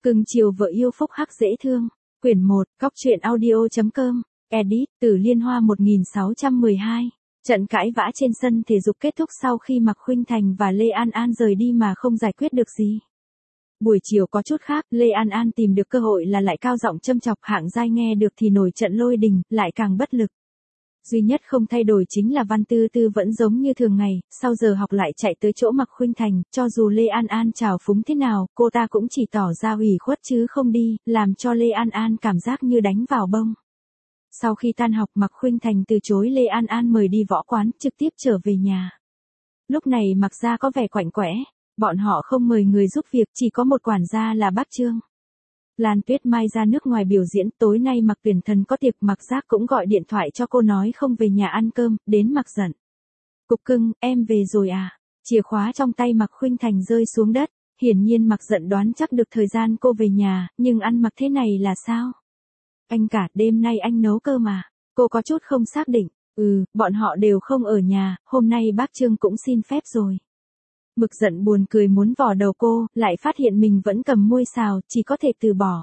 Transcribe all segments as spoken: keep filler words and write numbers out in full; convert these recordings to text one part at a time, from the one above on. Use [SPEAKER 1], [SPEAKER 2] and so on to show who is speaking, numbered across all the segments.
[SPEAKER 1] Cưng chiều vợ yêu phúc hắc dễ thương. Quyển một, Cóc truyện audio.com, edit, từ Liên Hoa một nghìn sáu trăm mười hai. Trận cãi vã trên sân thể dục kết thúc sau khi Mạc Khuynh Thành và Lê An An rời đi mà không giải quyết được gì. Buổi chiều có chút khác, Lê An An tìm được cơ hội là lại cao giọng châm chọc Hạng Giai, nghe được thì nổi trận lôi đình, lại càng bất lực. Duy nhất không thay đổi chính là Văn Tư Tư vẫn giống như thường ngày, sau giờ học lại chạy tới chỗ Mạc Khuynh Thành, cho dù Lê An An chào phúng thế nào, cô ta cũng chỉ tỏ ra ủy khuất chứ không đi, làm cho Lê An An cảm giác như đánh vào bông. Sau khi tan học, Mạc Khuynh Thành từ chối Lê An An mời đi võ quán, trực tiếp trở về nhà. Lúc này Mạc gia có vẻ quạnh quẽ, bọn họ không mời người giúp việc, chỉ có một quản gia là bác Trương. Lan Tuyết Mai ra nước ngoài biểu diễn, tối nay Mạc Tuyển Thần có tiệc, Mạc Giác cũng gọi điện thoại cho cô nói không về nhà ăn cơm, đến Mạc giận. Cục cưng, em về rồi à? Chìa khóa trong tay Mạc Khuynh Thành rơi xuống đất, hiển nhiên Mạc giận đoán chắc được thời gian cô về nhà, nhưng ăn mặc thế này là sao? Anh cả, đêm nay anh nấu cơm mà. Cô có chút không xác định. Ừ, bọn họ đều không ở nhà, hôm nay bác Trương cũng xin phép rồi. Mực giận buồn cười muốn vò đầu cô, lại phát hiện mình vẫn cầm muôi xào, chỉ có thể từ bỏ.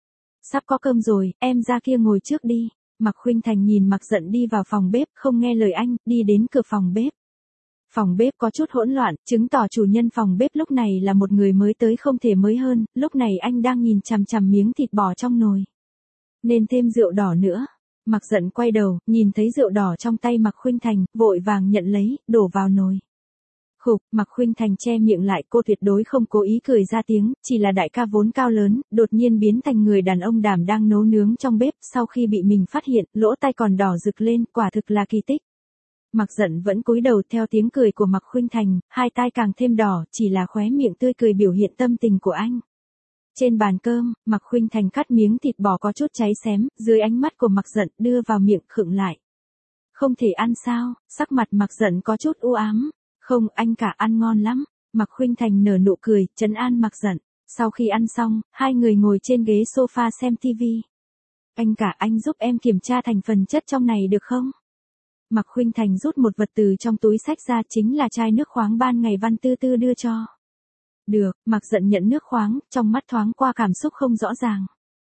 [SPEAKER 1] Sắp có cơm rồi, em ra kia ngồi trước đi. Mạc Khuynh Thành nhìn Mạc giận đi vào phòng bếp, không nghe lời anh, đi đến cửa phòng bếp. Phòng bếp có chút hỗn loạn, chứng tỏ chủ nhân phòng bếp lúc này là một người mới tới không thể mới hơn, lúc này anh đang nhìn chằm chằm miếng thịt bò trong nồi. Nên thêm rượu đỏ nữa. Mạc giận quay đầu, nhìn thấy rượu đỏ trong tay Mạc Khuynh Thành, vội vàng nhận lấy, đổ vào nồi. Khục, Mạc Khuynh Thành che miệng lại, cô tuyệt đối không cố ý cười ra tiếng, chỉ là đại ca vốn cao lớn, đột nhiên biến thành người đàn ông đảm đang nấu nướng trong bếp, sau khi bị mình phát hiện, lỗ tai còn đỏ rực lên, quả thực là kỳ tích. Mạc giận vẫn cúi đầu theo tiếng cười của Mạc Khuynh Thành, hai tai càng thêm đỏ, chỉ là khóe miệng tươi cười biểu hiện tâm tình của anh. Trên bàn cơm, Mạc Khuynh Thành cắt miếng thịt bò có chút cháy xém, dưới ánh mắt của Mạc giận, đưa vào miệng, khựng lại. Không thể ăn sao? Sắc mặt Mạc giận có chút u ám. Không, anh cả, ăn ngon lắm. Mạc Khuynh Thành nở nụ cười, trấn an Mạc giận. Sau khi ăn xong, hai người ngồi trên ghế sofa xem tivi. Anh cả, anh giúp em kiểm tra thành phần chất trong này được không? Mạc Khuynh Thành rút một vật từ trong túi xách ra, chính là chai nước khoáng ban ngày Văn Tư Tư đưa cho. Được, Mạc giận nhận nước khoáng, trong mắt thoáng qua cảm xúc không rõ ràng.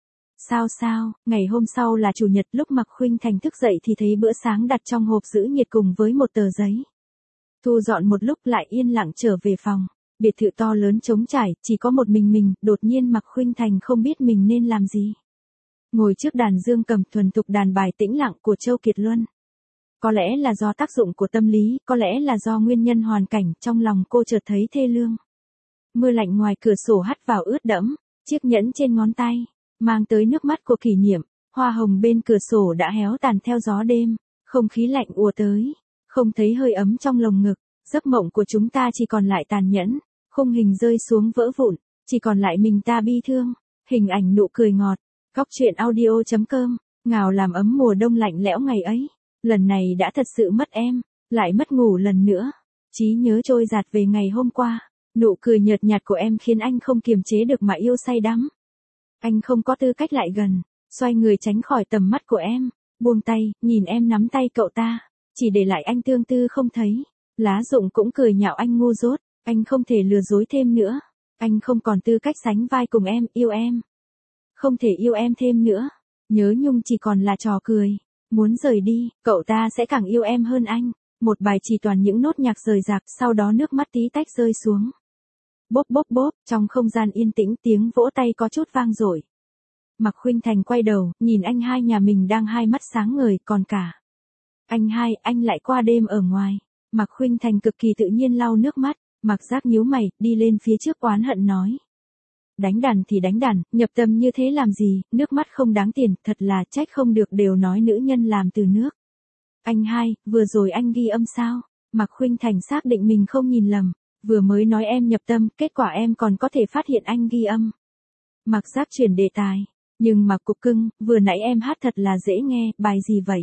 [SPEAKER 1] Sao sao, ngày hôm sau là chủ nhật, lúc Mạc Khuynh Thành thức dậy thì thấy bữa sáng đặt trong hộp giữ nhiệt cùng với một tờ giấy. Thu dọn một lúc lại yên lặng trở về phòng. Biệt thự to lớn trống trải, chỉ có một mình mình, đột nhiên Mạc Khuynh Thành không biết mình nên làm gì. Ngồi trước đàn dương cầm thuần thục đàn bài tĩnh lặng của Châu Kiệt Luân. Có lẽ là do tác dụng của tâm lý, có lẽ là do nguyên nhân hoàn cảnh, trong lòng cô chợt thấy thê lương. Mưa lạnh ngoài cửa sổ hắt vào ướt đẫm, chiếc nhẫn trên ngón tay, mang tới nước mắt của kỷ niệm, hoa hồng bên cửa sổ đã héo tàn theo gió đêm, không khí lạnh ùa tới, không thấy hơi ấm trong lồng ngực, giấc mộng của chúng ta chỉ còn lại tàn nhẫn, khung hình rơi xuống vỡ vụn, chỉ còn lại mình ta bi thương, hình ảnh nụ cười ngọt, Cóc truyện audio.com, ngào làm ấm mùa đông lạnh lẽo ngày ấy, lần này đã thật sự mất em, lại mất ngủ lần nữa, trí nhớ trôi dạt về ngày hôm qua. Nụ cười nhợt nhạt của em khiến anh không kiềm chế được mà yêu say đắm. Anh không có tư cách lại gần, xoay người tránh khỏi tầm mắt của em, buông tay, nhìn em nắm tay cậu ta, chỉ để lại anh tương tư không thấy. Lá rụng cũng cười nhạo anh ngu dốt, anh không thể lừa dối thêm nữa. Anh không còn tư cách sánh vai cùng em, yêu em. Không thể yêu em thêm nữa. Nhớ nhung chỉ còn là trò cười. Muốn rời đi, cậu ta sẽ càng yêu em hơn anh. Một bài chỉ toàn những nốt nhạc rời rạc, sau đó nước mắt tí tách rơi xuống. Bốp bốp bốp, trong không gian yên tĩnh tiếng vỗ tay có chút vang dội. Mạc Khuynh Thành quay đầu, nhìn anh hai nhà mình đang hai mắt sáng ngời, còn cả. Anh hai, anh lại qua đêm ở ngoài. Mạc Khuynh Thành cực kỳ tự nhiên lau nước mắt, Mạc Giác nhíu mày, đi lên phía trước oán hận nói. Đánh đàn thì đánh đàn, nhập tâm như thế làm gì, nước mắt không đáng tiền, thật là trách không được đều nói nữ nhân làm từ nước. Anh hai, vừa rồi anh ghi âm sao? Mạc Khuynh Thành xác định mình không nhìn lầm. Vừa mới nói em nhập tâm, kết quả em còn có thể phát hiện anh ghi âm. Mạc Giác chuyển đề tài. Nhưng mà cục cưng, vừa nãy em hát thật là dễ nghe, bài gì vậy?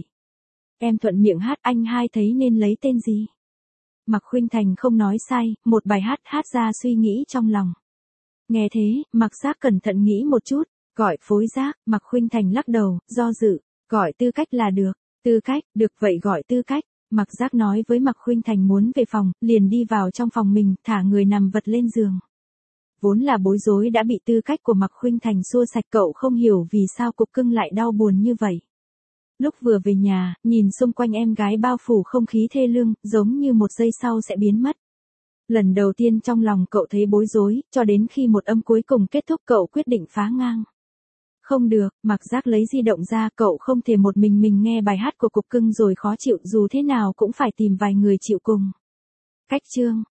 [SPEAKER 1] Em thuận miệng hát, anh hai thấy nên lấy tên gì? Mạc Khuynh Thành không nói sai, một bài hát hát ra suy nghĩ trong lòng. Nghe thế, Mạc Giác cẩn thận nghĩ một chút, gọi Phối Giác, Mạc Khuynh Thành lắc đầu, do dự, gọi Tư Cách là được. Tư Cách, được vậy gọi Tư Cách. Mạc Giác nói với Mạc Khuynh Thành muốn về phòng, liền đi vào trong phòng mình, thả người nằm vật lên giường. vốn là bối rối đã bị tư cách của Mạc Khuynh Thành xua sạch, cậu không hiểu vì sao Cục Cưng lại đau buồn như vậy. Lúc vừa về nhà, nhìn xung quanh em gái bao phủ không khí thê lương, giống như một giây sau sẽ biến mất. Lần đầu tiên trong lòng cậu thấy bối rối, cho đến khi một âm cuối cùng kết thúc cậu quyết định phá ngang. Không được, Mạc Giác lấy di động ra, cậu không thể một mình mình nghe bài hát của Cục Cưng rồi khó chịu, dù thế nào cũng phải tìm vài người chịu cùng. Cách chương